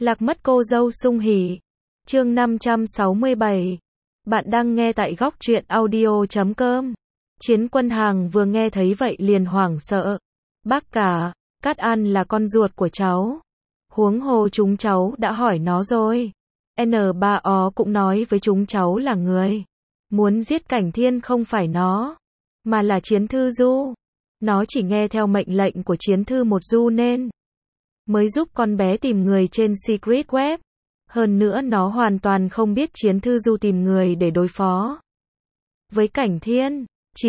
Lạc mất cô dâu sung hỉ. Chương 567. Bạn đang nghe tại góc truyện audio.com. Chiến Quân Hàng vừa nghe thấy vậy liền hoảng sợ. Bác cả, Cát An là con ruột của cháu. Huống hồ chúng cháu đã hỏi nó rồi. N3O cũng nói với chúng cháu là người muốn giết Cảnh Thiên không phải nó, mà là Chiến Thư Du. Nó chỉ nghe theo mệnh lệnh của Chiến Thư một Du nên mới giúp con bé tìm người trên Secret Web. Hơn nữa nó hoàn toàn không biết Chiến Thư Du tìm người để đối phó với Cảnh Thiên.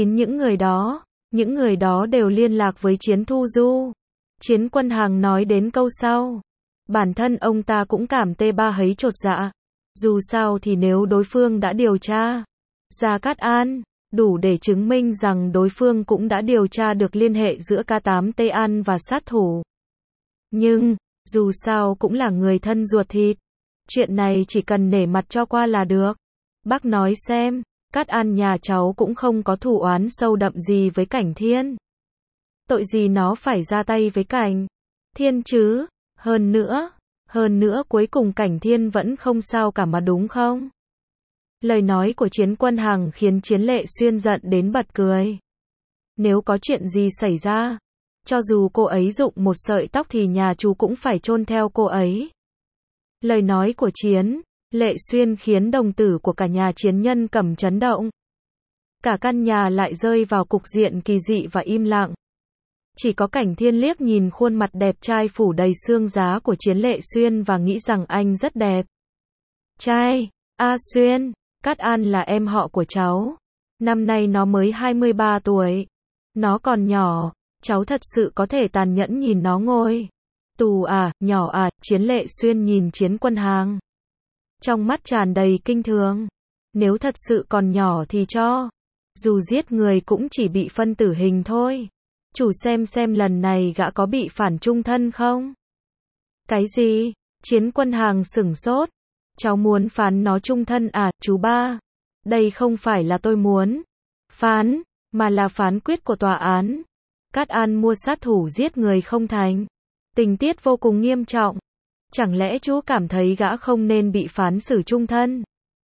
Những người đó đều liên lạc với Chiến Thư Du. Chiến Quân Hàng nói đến câu sau. Bản thân ông ta cũng cảm tê ba hấy chột dạ. Dù sao thì nếu đối phương đã điều tra ra Cát An, đủ để chứng minh rằng đối phương cũng đã điều tra được liên hệ giữa K8 Tây An và sát thủ. Nhưng, dù sao cũng là người thân ruột thịt. Chuyện này chỉ cần nể mặt cho qua là được. Bác nói xem, Cát An nhà cháu cũng không có thù oán sâu đậm gì với Cảnh Thiên. Tội gì nó phải ra tay với Cảnh Thiên chứ? Hơn nữa cuối cùng Cảnh Thiên vẫn không sao cả mà đúng không? Lời nói của Chiến Quân Hàng khiến Chiến Lệ Xuyên giận đến bật cười. Nếu có chuyện gì xảy ra, cho dù cô ấy rụng một sợi tóc thì nhà chú cũng phải chôn theo cô ấy. Lời nói của Chiến Lệ Xuyên khiến đồng tử của cả nhà Chiến Nhân Cẩm chấn động. Cả căn nhà lại rơi vào cục diện kỳ dị và im lặng. Chỉ có Cảnh Thiên liếc nhìn khuôn mặt đẹp trai phủ đầy xương giá của Chiến Lệ Xuyên và nghĩ rằng anh rất đẹp trai. A Xuyên, Cát An là em họ của cháu. Năm nay nó mới 23 tuổi. Nó còn nhỏ, cháu thật sự có thể tàn nhẫn nhìn nó ngồi tù à, nhỏ à? Chiến Lệ Xuyên nhìn Chiến Quân Hàng, trong mắt tràn đầy kinh thường. Nếu thật sự còn nhỏ thì cho dù giết người cũng chỉ bị phân tử hình thôi. Chủ xem lần này gã có bị phản chung thân không? Cái gì? Chiến Quân Hàng sửng sốt. Cháu muốn phán nó chung thân à, chú ba? Đây không phải là tôi muốn phán, mà là phán quyết của tòa án. Cát An mua sát thủ giết người không thành. Tình tiết vô cùng nghiêm trọng. Chẳng lẽ chú cảm thấy gã không nên bị phán xử chung thân?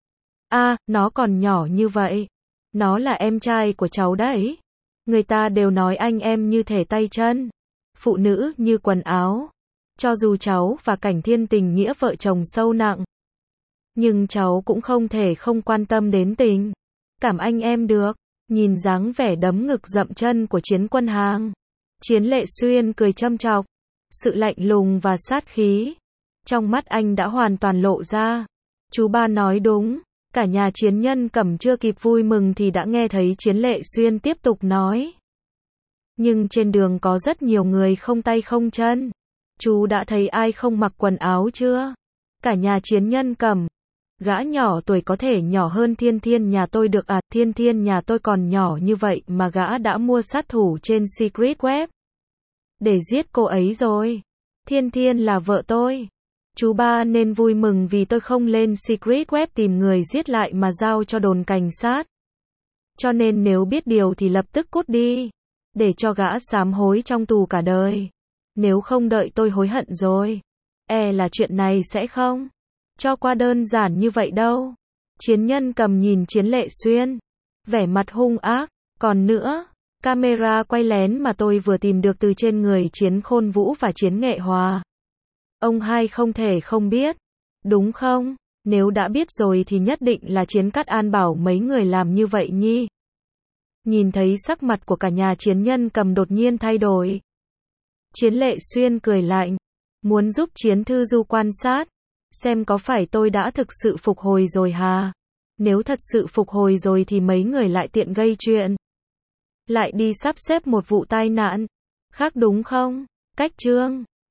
Nó còn nhỏ như vậy. Nó là em trai của cháu đấy. Người ta đều nói anh em như thể tay chân, phụ nữ như quần áo. Cho dù cháu và Cảnh Thiên tình nghĩa vợ chồng sâu nặng, nhưng cháu cũng không thể không quan tâm đến tình cảm anh em được. Nhìn dáng vẻ đấm ngực dậm chân của Chiến Quân Hàng, Chiến Lệ Xuyên cười châm chọc. Sự lạnh lùng và sát khí trong mắt anh đã hoàn toàn lộ ra. Chú ba nói đúng. Cả nhà Chiến Nhân Cẩm chưa kịp vui mừng thì đã nghe thấy Chiến Lệ Xuyên tiếp tục nói. Nhưng trên đường có rất nhiều người không tay không chân. Chú đã thấy ai không mặc quần áo chưa? Cả nhà Chiến Nhân Cẩm. Gã nhỏ tuổi có thể nhỏ hơn Thiên Thiên nhà tôi được à? Thiên Thiên nhà tôi còn nhỏ như vậy mà gã đã mua sát thủ trên Secret Web để giết cô ấy rồi. Thiên Thiên là vợ tôi. Chú ba nên vui mừng vì tôi không lên Secret Web tìm người giết lại mà giao cho đồn cảnh sát. Cho nên nếu biết điều thì lập tức cút đi, để cho gã sám hối trong tù cả đời. Nếu không đợi tôi hối hận rồi, là chuyện này sẽ không cho qua đơn giản như vậy đâu. Chiến Nhân Cầm nhìn Chiến Lệ Xuyên, vẻ mặt hung ác. Còn nữa, camera quay lén mà tôi vừa tìm được từ trên người Chiến Khôn Vũ và Chiến Nghệ Hòa, ông hai không thể không biết, đúng không? Nếu đã biết rồi thì nhất định là Chiến Cát An bảo mấy người làm như vậy nhi. Nhìn thấy sắc mặt của cả nhà Chiến Nhân Cầm đột nhiên thay đổi, Chiến Lệ Xuyên cười lạnh, muốn giúp Chiến Thư Du quan sát, xem có phải tôi đã thực sự phục hồi rồi hà? Nếu thật sự phục hồi rồi thì mấy người lại tiện gây chuyện, lại đi sắp xếp một vụ tai nạn khác đúng không? Cách trương